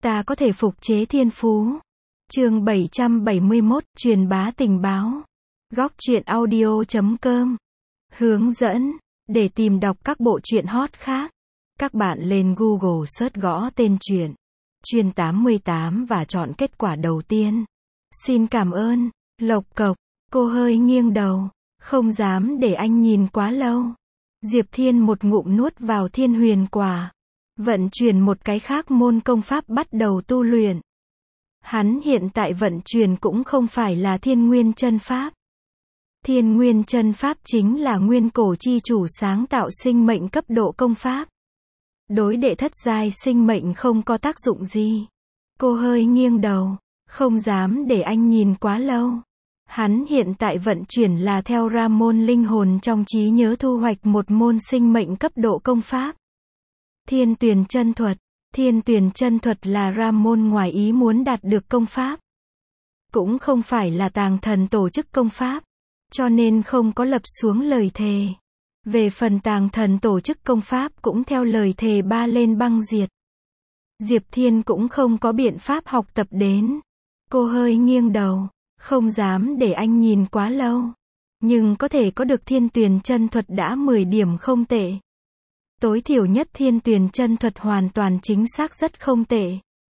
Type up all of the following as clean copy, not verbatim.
ta có thể phục chế thiên phú. Chương 771, truyền bá tình báo. Góc truyện audio.com. Hướng dẫn. Để tìm đọc các bộ truyện hot khác, các bạn lên Google search gõ tên truyện Chuyên 88 và chọn kết quả đầu tiên. Xin cảm ơn. Lộc cộc, cô hơi nghiêng đầu, không dám để anh nhìn quá lâu. Diệp Thiên một ngụm nuốt vào thiên huyền quả, vận chuyển một cái khác môn công pháp bắt đầu tu luyện. Hắn hiện tại vận chuyển cũng không phải là Thiên Nguyên Chân Pháp. Thiên Nguyên Chân Pháp chính là nguyên cổ chi chủ sáng tạo sinh mệnh cấp độ công pháp. Đối đệ thất giai sinh mệnh không có tác dụng gì. Cô hơi nghiêng đầu, không dám để anh nhìn quá lâu. Hắn hiện tại vận chuyển là theo ra môn linh hồn trong trí nhớ thu hoạch một môn sinh mệnh cấp độ công pháp. Thiên Tuyền Chân Thuật. Thiên Tuyền Chân Thuật là ra môn ngoài ý muốn đạt được công pháp. Cũng không phải là Tàng Thần tổ chức công pháp, cho nên không có lập xuống lời thề. Về phần Tàng Thần tổ chức công pháp cũng theo lời thề ba lên băng diệt. Diệp Thiên cũng không có biện pháp học tập đến. Cô hơi nghiêng đầu, không dám để anh nhìn quá lâu. Nhưng có thể có được Thiên Tuyền Chân Thuật đã 10 điểm không tệ. Tối thiểu nhất Thiên Tuyền Chân Thuật hoàn toàn chính xác rất không tệ.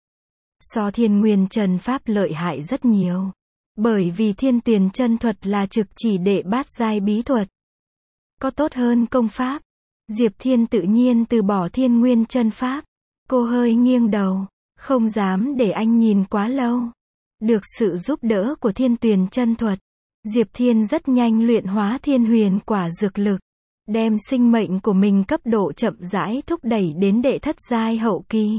So Thiên Nguyên Chân Pháp lợi hại rất nhiều. Bởi vì Thiên Tuyền Chân Thuật là trực chỉ đệ bát giai bí thuật. Có tốt hơn công pháp. Diệp Thiên tự nhiên từ bỏ Thiên Nguyên Chân Pháp. Cô hơi nghiêng đầu, không dám để anh nhìn quá lâu. Được sự giúp đỡ của Thiên Tuyền Chân Thuật, Diệp Thiên rất nhanh luyện hóa thiên huyền quả dược lực, đem sinh mệnh của mình cấp độ chậm rãi thúc đẩy đến đệ thất giai hậu kỳ.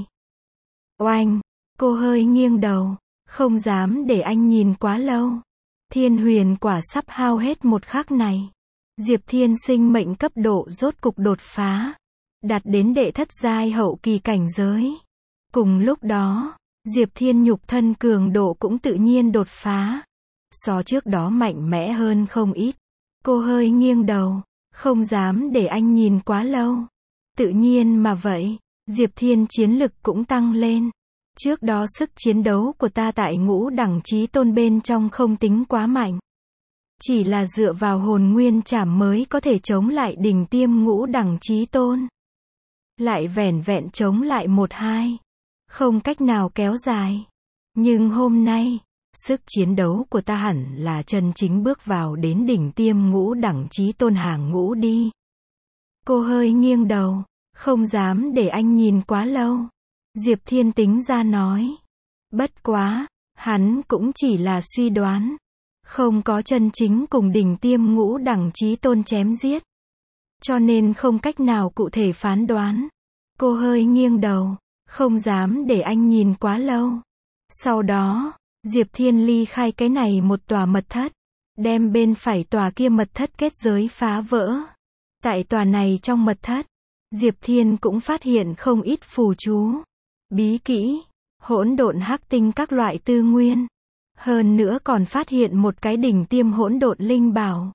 Oanh, cô hơi nghiêng đầu, không dám để anh nhìn quá lâu. Thiên huyền quả sắp hao hết một khắc này. Diệp Thiên sinh mệnh cấp độ rốt cục đột phá, đạt đến đệ thất giai hậu kỳ cảnh giới. Cùng lúc đó, Diệp Thiên nhục thân cường độ cũng tự nhiên đột phá. So trước đó mạnh mẽ hơn không ít. Cô hơi nghiêng đầu, không dám để anh nhìn quá lâu. Tự nhiên mà vậy, Diệp Thiên chiến lực cũng tăng lên. Trước đó sức chiến đấu của ta tại ngũ đẳng chí tôn bên trong không tính quá mạnh. Chỉ là dựa vào hồn nguyên trảm mới có thể chống lại đỉnh tiêm ngũ đẳng chí tôn. Lại vẻn vẹn chống lại 1-2. Không cách nào kéo dài. Nhưng hôm nay, sức chiến đấu của ta hẳn là chân chính bước vào đến đỉnh tiêm ngũ đẳng chí tôn hàng ngũ đi. Cô hơi nghiêng đầu, không dám để anh nhìn quá lâu. Diệp Thiên tính ra nói. Bất quá, hắn cũng chỉ là suy đoán. Không có chân chính cùng đỉnh tiêm ngũ đẳng chí tôn chém giết. Cho nên không cách nào cụ thể phán đoán. Cô hơi nghiêng đầu, không dám để anh nhìn quá lâu. Sau đó, Diệp Thiên ly khai cái này một tòa mật thất. Đem bên phải tòa kia mật thất kết giới phá vỡ. Tại tòa này trong mật thất, Diệp Thiên cũng phát hiện không ít phù chú, bí kỹ, hỗn độn hắc tinh các loại tư nguyên. Hơn nữa còn phát hiện một cái đỉnh tiêm hỗn độn linh bảo.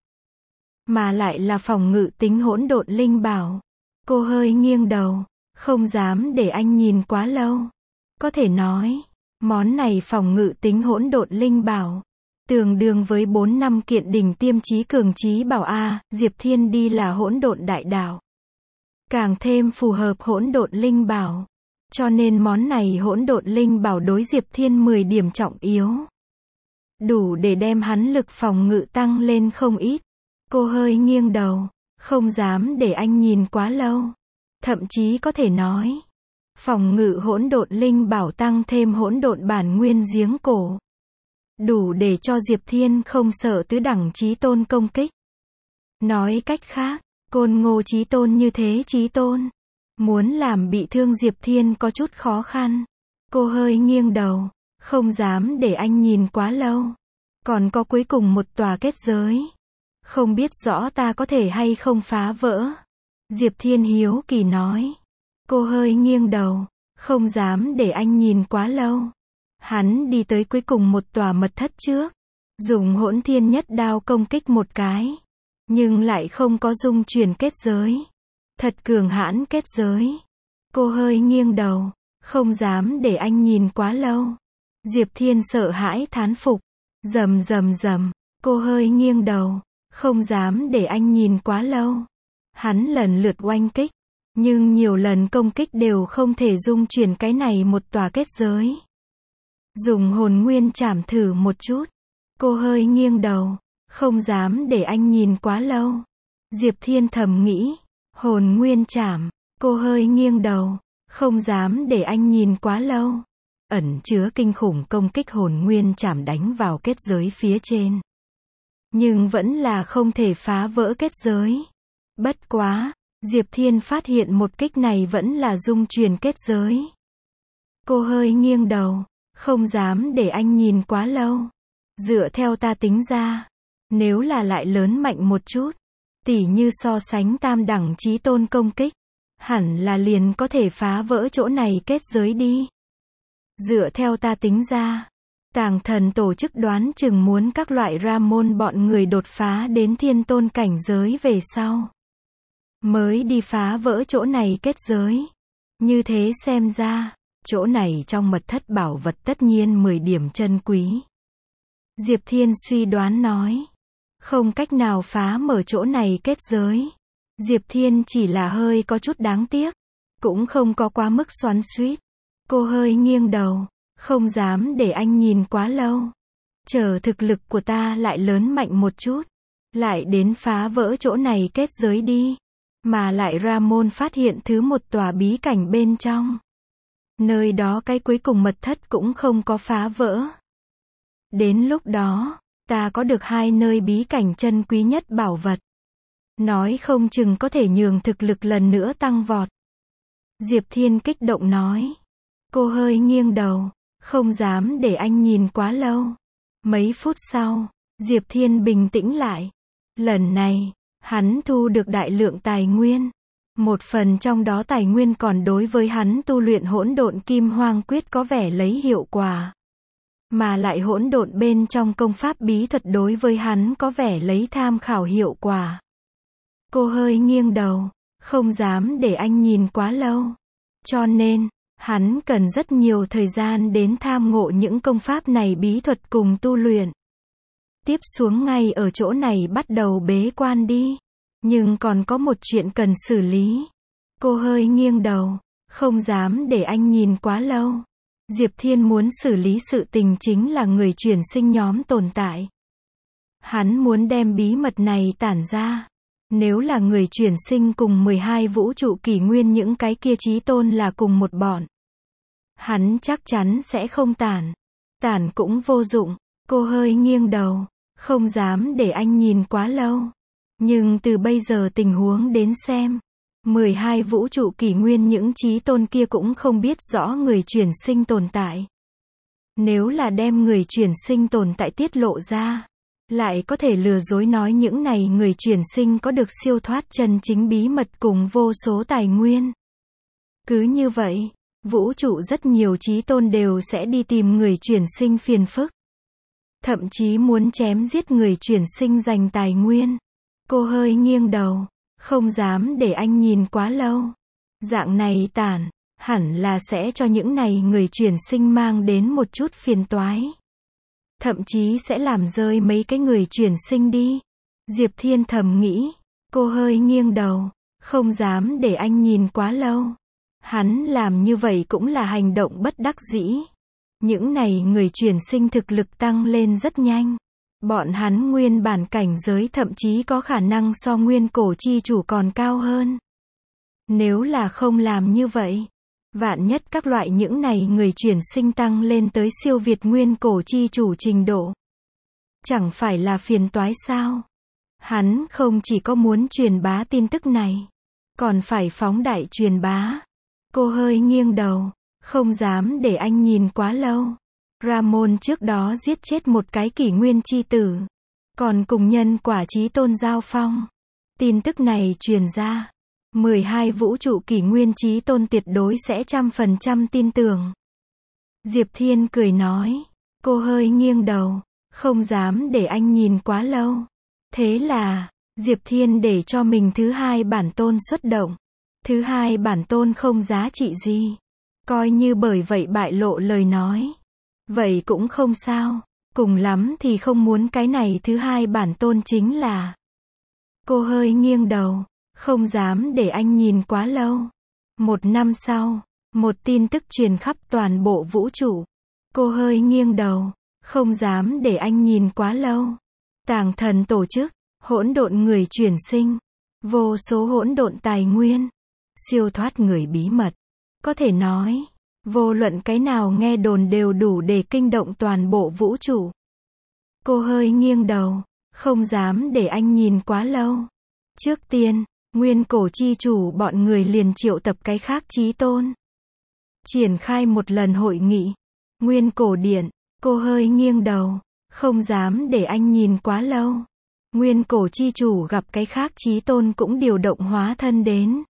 Mà lại là phòng ngự tính hỗn độn linh bảo. Cô hơi nghiêng đầu, không dám để anh nhìn quá lâu. Có thể nói, món này phòng ngự tính hỗn độn linh bảo, tương đương với 4-5 kiện đỉnh tiêm chí cường chí bảo A. Diệp Thiên đi là hỗn độn đại đạo. Càng thêm phù hợp hỗn độn linh bảo. Cho nên món này hỗn độn linh bảo đối Diệp Thiên 10 điểm trọng yếu. Đủ để đem hắn lực phòng ngự tăng lên không ít. Cô hơi nghiêng đầu, không dám để anh nhìn quá lâu. Thậm chí có thể nói, phòng ngự hỗn độn linh bảo tăng thêm hỗn độn bản nguyên giếng cổ. Đủ để cho Diệp Thiên không sợ tứ đẳng chí tôn công kích. Nói cách khác, Côn Ngô chí tôn như thế chí tôn, muốn làm bị thương Diệp Thiên có chút khó khăn. Cô hơi nghiêng đầu, không dám để anh nhìn quá lâu. Còn có cuối cùng một tòa kết giới. Không biết rõ ta có thể hay không phá vỡ. Diệp Thiên hiếu kỳ nói. Cô hơi nghiêng đầu, không dám để anh nhìn quá lâu. Hắn đi tới cuối cùng một tòa mật thất trước. Dùng hỗn thiên nhất đao công kích một cái. Nhưng lại không có dung chuyển kết giới. Thật cường hãn kết giới. Cô hơi nghiêng đầu, Không dám để anh nhìn quá lâu. Diệp Thiên sợ hãi thán phục. Rầm rầm rầm, cô hơi nghiêng đầu. Không dám để anh nhìn quá lâu. Hắn lần lượt oanh kích. Nhưng nhiều lần công kích đều không thể dung chuyển cái này một tòa kết giới. Dùng hồn nguyên chảm thử một chút. Cô hơi nghiêng đầu. Không dám để anh nhìn quá lâu. Diệp Thiên thầm nghĩ. Hồn nguyên chảm. Cô hơi nghiêng đầu. Không dám để anh nhìn quá lâu. Ẩn chứa kinh khủng công kích hồn nguyên chảm đánh vào kết giới phía trên. Nhưng vẫn là không thể phá vỡ kết giới. Bất quá, Diệp Thiên phát hiện một kích này vẫn là dung chuyển kết giới. Cô hơi nghiêng đầu. Không dám để anh nhìn quá lâu. Dựa theo ta tính ra, nếu là lại lớn mạnh một chút, tỉ như so sánh tam đẳng chí tôn công kích, hẳn là liền có thể phá vỡ chỗ này kết giới đi. Dựa theo ta tính ra, Tàng Thần tổ chức đoán chừng muốn các loại ra môn bọn người đột phá đến thiên tôn cảnh giới về sau, mới đi phá vỡ chỗ này kết giới. Như thế xem ra, chỗ này trong mật thất bảo vật tất nhiên 10 điểm chân quý. Diệp Thiên suy đoán nói. Không cách nào phá mở chỗ này kết giới. Diệp Thiên chỉ là hơi có chút đáng tiếc. Cũng không có quá mức xoắn xuýt. Cô hơi nghiêng đầu. Không dám để anh nhìn quá lâu. Chờ thực lực của ta lại lớn mạnh một chút. Lại đến phá vỡ chỗ này kết giới đi. Mà lại ra môn phát hiện thứ một tòa bí cảnh bên trong. Nơi đó cái cuối cùng mật thất cũng không có phá vỡ. Đến lúc đó, ta có được 2 nơi bí cảnh chân quý nhất bảo vật. Nói không chừng có thể nhường thực lực lần nữa tăng vọt. Diệp Thiên kích động nói. Cô hơi nghiêng đầu. Không dám để anh nhìn quá lâu. Mấy phút sau, Diệp Thiên bình tĩnh lại. Lần này, hắn thu được đại lượng tài nguyên. Một phần trong đó tài nguyên còn đối với hắn tu luyện hỗn độn kim hoang quyết có vẻ lấy hiệu quả. Mà lại hỗn độn bên trong công pháp bí thuật đối với hắn có vẻ lấy tham khảo hiệu quả. Cô hơi nghiêng đầu. Không dám để anh nhìn quá lâu. Cho nên, hắn cần rất nhiều thời gian đến tham ngộ những công pháp này bí thuật cùng tu luyện. Tiếp xuống ngay ở chỗ này bắt đầu bế quan đi. Nhưng còn có một chuyện cần xử lý. Cô hơi nghiêng đầu. Không dám để anh nhìn quá lâu. Diệp Thiên muốn xử lý sự tình chính là người chuyển sinh nhóm tồn tại. Hắn muốn đem bí mật này tản ra. Nếu là người chuyển sinh cùng 12 vũ trụ kỷ nguyên những cái kia chí tôn là cùng một bọn. Hắn chắc chắn sẽ không tản. Tản cũng vô dụng. Cô hơi nghiêng đầu. Không dám để anh nhìn quá lâu. Nhưng từ bây giờ tình huống đến xem, 12 vũ trụ kỷ nguyên những chí tôn kia cũng không biết rõ người chuyển sinh tồn tại. Nếu là đem người chuyển sinh tồn tại tiết lộ ra, lại có thể lừa dối nói những này người chuyển sinh có được siêu thoát chân chính bí mật cùng vô số tài nguyên. Cứ như vậy, vũ trụ rất nhiều chí tôn đều sẽ đi tìm người chuyển sinh phiền phức. Thậm chí muốn chém giết người chuyển sinh giành tài nguyên. Cô hơi nghiêng đầu. Không dám để anh nhìn quá lâu. Dạng này tản, hẳn là sẽ cho những này người chuyển sinh mang đến một chút phiền toái. Thậm chí sẽ làm rơi mấy cái người chuyển sinh đi. Diệp Thiên thầm nghĩ. Cô hơi nghiêng đầu. Không dám để anh nhìn quá lâu. Hắn làm như vậy cũng là hành động bất đắc dĩ. Những này người chuyển sinh thực lực tăng lên rất nhanh. Bọn hắn nguyên bản cảnh giới thậm chí có khả năng so nguyên cổ chi chủ còn cao hơn. Nếu là không làm như vậy, vạn nhất các loại những này người chuyển sinh tăng lên tới siêu việt nguyên cổ chi chủ trình độ. Chẳng phải là phiền toái sao? Hắn không chỉ có muốn truyền bá tin tức này, còn phải phóng đại truyền bá. Cô hơi nghiêng đầu, không dám để anh nhìn quá lâu. Ramon trước đó giết chết một cái kỷ nguyên chi tử, còn cùng nhân quả chí tôn giao phong. Tin tức này truyền ra, 12 vũ trụ kỷ nguyên chí tôn tuyệt đối sẽ 100% tin tưởng. Diệp Thiên cười nói. Cô hơi nghiêng đầu, không dám để anh nhìn quá lâu. Thế là, Diệp Thiên để cho mình thứ 2 bản tôn xuất động. Thứ 2 bản tôn không giá trị gì. Coi như bởi vậy bại lộ lời nói. Vậy cũng không sao. Cùng lắm thì không muốn cái này. Thứ hai bản tôn chính là. Cô hơi nghiêng đầu. Không dám để anh nhìn quá lâu. 1 năm sau, một tin tức truyền khắp toàn bộ vũ trụ. Cô hơi nghiêng đầu. Không dám để anh nhìn quá lâu. Tàng thần tổ chức, hỗn độn người chuyển sinh, vô số hỗn độn tài nguyên, siêu thoát người bí mật. Có thể nói, vô luận cái nào nghe đồn đều đủ để kinh động toàn bộ vũ trụ. Cô hơi nghiêng đầu, không dám để anh nhìn quá lâu. Trước tiên, nguyên cổ chi chủ bọn người liền triệu tập cái khác chí tôn. Triển khai một lần hội nghị. Nguyên cổ điện, cô hơi nghiêng đầu, không dám để anh nhìn quá lâu. Nguyên cổ chi chủ gặp cái khác chí tôn cũng điều động hóa thân đến.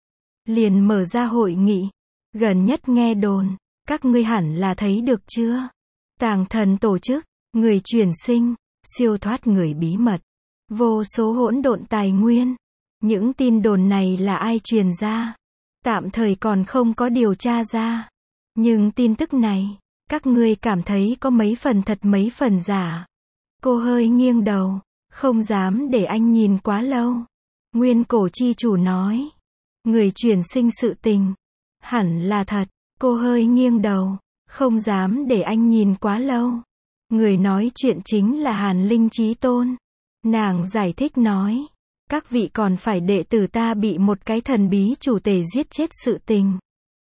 Liền mở ra hội nghị. Gần nhất nghe đồn, các ngươi hẳn là thấy được chưa? Tàng thần tổ chức, người chuyển sinh, siêu thoát người bí mật, vô số hỗn độn tài nguyên. Những tin đồn này là ai truyền ra? Tạm thời còn không có điều tra ra. Nhưng tin tức này, các ngươi cảm thấy có mấy phần thật mấy phần giả. Cô hơi nghiêng đầu, không dám để anh nhìn quá lâu. Nguyên cổ chi chủ nói. Người chuyển sinh sự tình. Hẳn là thật. Cô hơi nghiêng đầu, không dám để anh nhìn quá lâu. Người nói chuyện chính là Hàn Linh Chí Tôn. Nàng giải thích nói. Các vị còn phải đệ tử ta bị một cái thần bí chủ tể giết chết sự tình.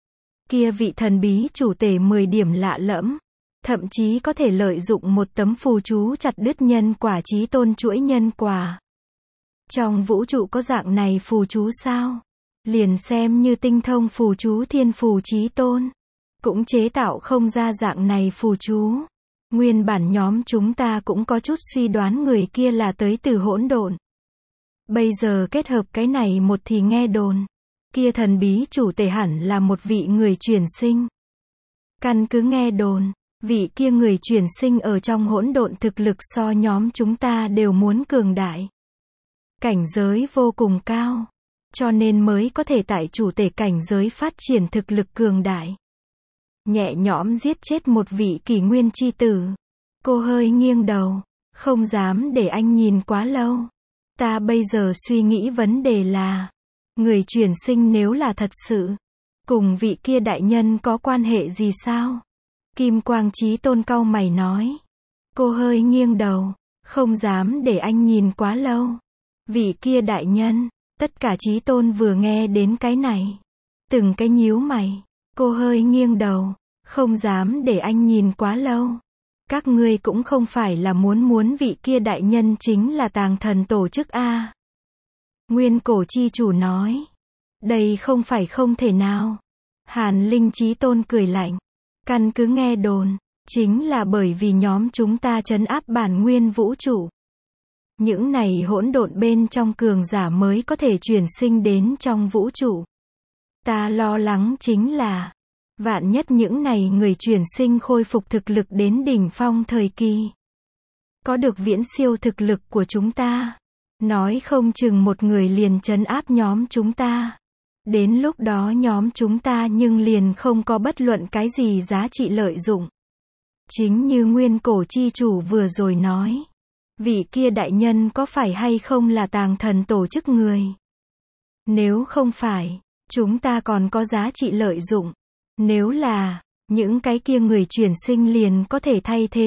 Kia vị thần bí chủ tể 10 điểm lạ lẫm. Thậm chí có thể lợi dụng một tấm phù chú chặt đứt nhân quả Chí Tôn chuỗi nhân quả. Trong vũ trụ có dạng này phù chú sao? Liền xem như tinh thông phù chú thiên phù Chí Tôn. Cũng chế tạo không ra dạng này phù chú. Nguyên bản nhóm chúng ta cũng có chút suy đoán người kia là tới từ hỗn độn. Bây giờ kết hợp cái này một thì nghe đồn. Kia thần bí chủ tể hẳn là một vị người chuyển sinh. Căn cứ nghe đồn, vị kia người chuyển sinh ở trong hỗn độn thực lực so nhóm chúng ta đều muốn cường đại. Cảnh giới vô cùng cao. Cho nên mới có thể tại chủ tể cảnh giới phát triển thực lực cường đại. Nhẹ nhõm giết chết một vị kỷ nguyên chi tử. Cô hơi nghiêng đầu, không dám để anh nhìn quá lâu. Ta bây giờ suy nghĩ vấn đề là, người chuyển sinh nếu là thật sự, cùng vị kia đại nhân có quan hệ gì sao? Kim Quang Chí Tôn cau mày nói. Cô hơi nghiêng đầu, không dám để anh nhìn quá lâu. Vị kia đại nhân, tất cả Chí Tôn vừa nghe đến cái này. Từng cái nhíu mày, cô hơi nghiêng đầu, không dám để anh nhìn quá lâu. Các ngươi cũng không phải là muốn vị kia đại nhân chính là tàng thần tổ chức A. Nguyên cổ chi chủ nói. Đây không phải không thể nào. Hàn Linh Chí Tôn cười lạnh. Căn cứ nghe đồn, chính là bởi vì nhóm chúng ta trấn áp bản nguyên vũ trụ. Những này hỗn độn bên trong cường giả mới có thể chuyển sinh đến trong vũ trụ. Ta lo lắng chính là, vạn nhất những này người chuyển sinh khôi phục thực lực đến đỉnh phong thời kỳ. Có được viễn siêu thực lực của chúng ta. Nói không chừng một người liền trấn áp nhóm chúng ta. Đến lúc đó nhóm chúng ta nhưng liền không có bất luận cái gì giá trị lợi dụng. Chính như nguyên cổ chi chủ vừa rồi nói. Vị kia đại nhân có phải hay không là tàng thần tổ chức người? Nếu không phải, chúng ta còn có giá trị lợi dụng. Nếu là, những cái kia người chuyển sinh liền có thể thay thế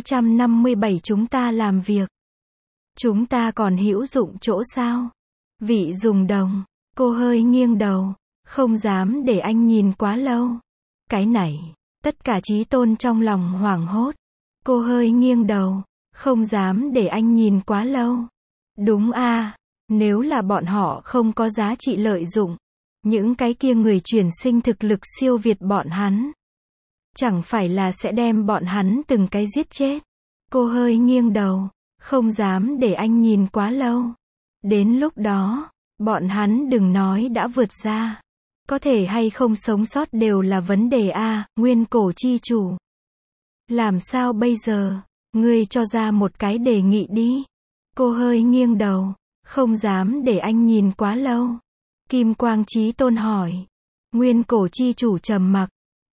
657 chúng ta làm việc. Chúng ta còn hữu dụng chỗ sao? Vị dùng đồng, cô hơi nghiêng đầu, không dám để anh nhìn quá lâu. Cái này, tất cả Chí Tôn trong lòng hoảng hốt. Cô hơi nghiêng đầu, không dám để anh nhìn quá lâu. Đúng a, nếu là bọn họ không có giá trị lợi dụng, những cái kia người chuyển sinh thực lực siêu việt bọn hắn. Chẳng phải là sẽ đem bọn hắn từng cái giết chết. Cô hơi nghiêng đầu, không dám để anh nhìn quá lâu. Đến lúc đó, bọn hắn đừng nói đã vượt ra. Có thể hay không sống sót đều là vấn đề a, nguyên cổ chi chủ. Làm sao bây giờ? Ngươi cho ra một cái đề nghị đi. Cô hơi nghiêng đầu, không dám để anh nhìn quá lâu. Kim Quang Chí Tôn hỏi. Nguyên cổ chi chủ trầm mặc.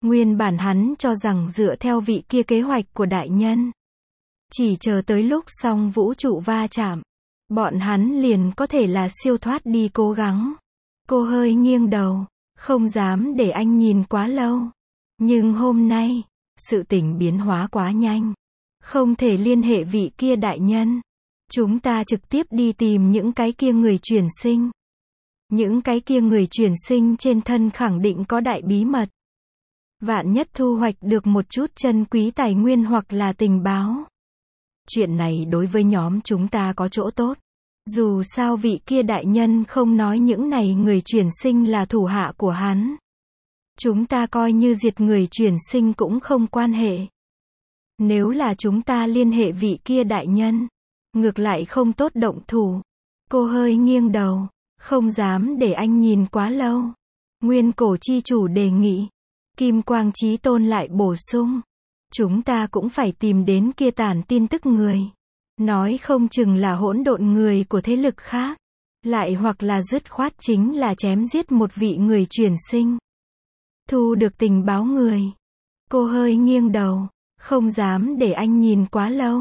Nguyên bản hắn cho rằng dựa theo vị kia kế hoạch của đại nhân, chỉ chờ tới lúc xong vũ trụ va chạm, bọn hắn liền có thể là siêu thoát đi cố gắng. Cô hơi nghiêng đầu, không dám để anh nhìn quá lâu. Nhưng hôm nay, sự tình biến hóa quá nhanh. Không thể liên hệ vị kia đại nhân. Chúng ta trực tiếp đi tìm những cái kia người chuyển sinh. Những cái kia người chuyển sinh trên thân khẳng định có đại bí mật. Vạn nhất thu hoạch được một chút chân quý tài nguyên hoặc là tình báo. Chuyện này đối với nhóm chúng ta có chỗ tốt. Dù sao vị kia đại nhân không nói những này người chuyển sinh là thủ hạ của hắn. Chúng ta coi như diệt người chuyển sinh cũng không quan hệ. Nếu là chúng ta liên hệ vị kia đại nhân, ngược lại không tốt động thủ. Cô hơi nghiêng đầu, không dám để anh nhìn quá lâu. Nguyên cổ chi chủ đề nghị. Kim Quang Chí Tôn lại bổ sung. Chúng ta cũng phải tìm đến kia tản tin tức người. Nói không chừng là hỗn độn người của thế lực khác. Lại hoặc là dứt khoát chính là chém giết một vị người chuyển sinh. Thu được tình báo người. Cô hơi nghiêng đầu, không dám để anh nhìn quá lâu.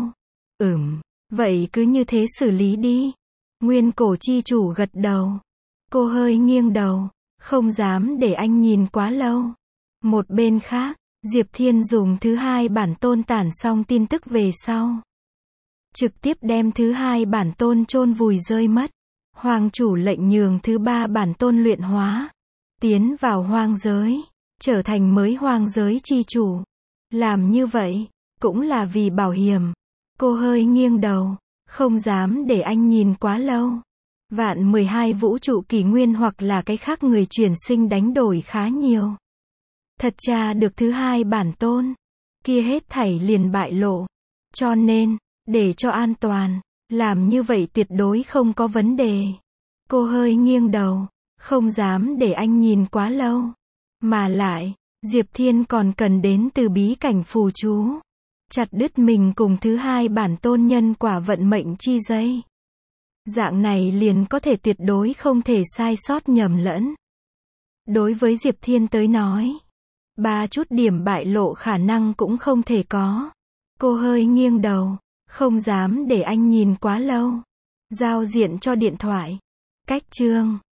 Vậy cứ như thế xử lý đi. Nguyên cổ chi chủ gật đầu. Cô hơi nghiêng đầu, không dám để anh nhìn quá lâu. Một bên khác, Diệp Thiên dùng thứ hai bản tôn tản xong tin tức về sau. Trực tiếp đem thứ hai bản tôn chôn vùi rơi mất. Hoàng chủ lệnh nhường thứ ba bản tôn luyện hóa. Tiến vào hoang giới. Trở thành mới hoang giới chi chủ. Làm như vậy, cũng là vì bảo hiểm. Cô hơi nghiêng đầu, không dám để anh nhìn quá lâu. Vạn 12 vũ trụ kỷ nguyên hoặc là cái khác người chuyển sinh đánh đổi khá nhiều. Thật tra được thứ hai bản tôn, kia hết thảy liền bại lộ. Cho nên, để cho an toàn, làm như vậy tuyệt đối không có vấn đề. Cô hơi nghiêng đầu, không dám để anh nhìn quá lâu. Mà lại, Diệp Thiên còn cần đến từ bí cảnh phù chú. Chặt đứt mình cùng thứ hai bản tôn nhân quả vận mệnh chi dây. Dạng này liền có thể tuyệt đối không thể sai sót nhầm lẫn. Đối với Diệp Thiên tới nói, 3 chút điểm bại lộ khả năng cũng không thể có. Cô hơi nghiêng đầu, không dám để anh nhìn quá lâu. Giao diện cho điện thoại. Cách chương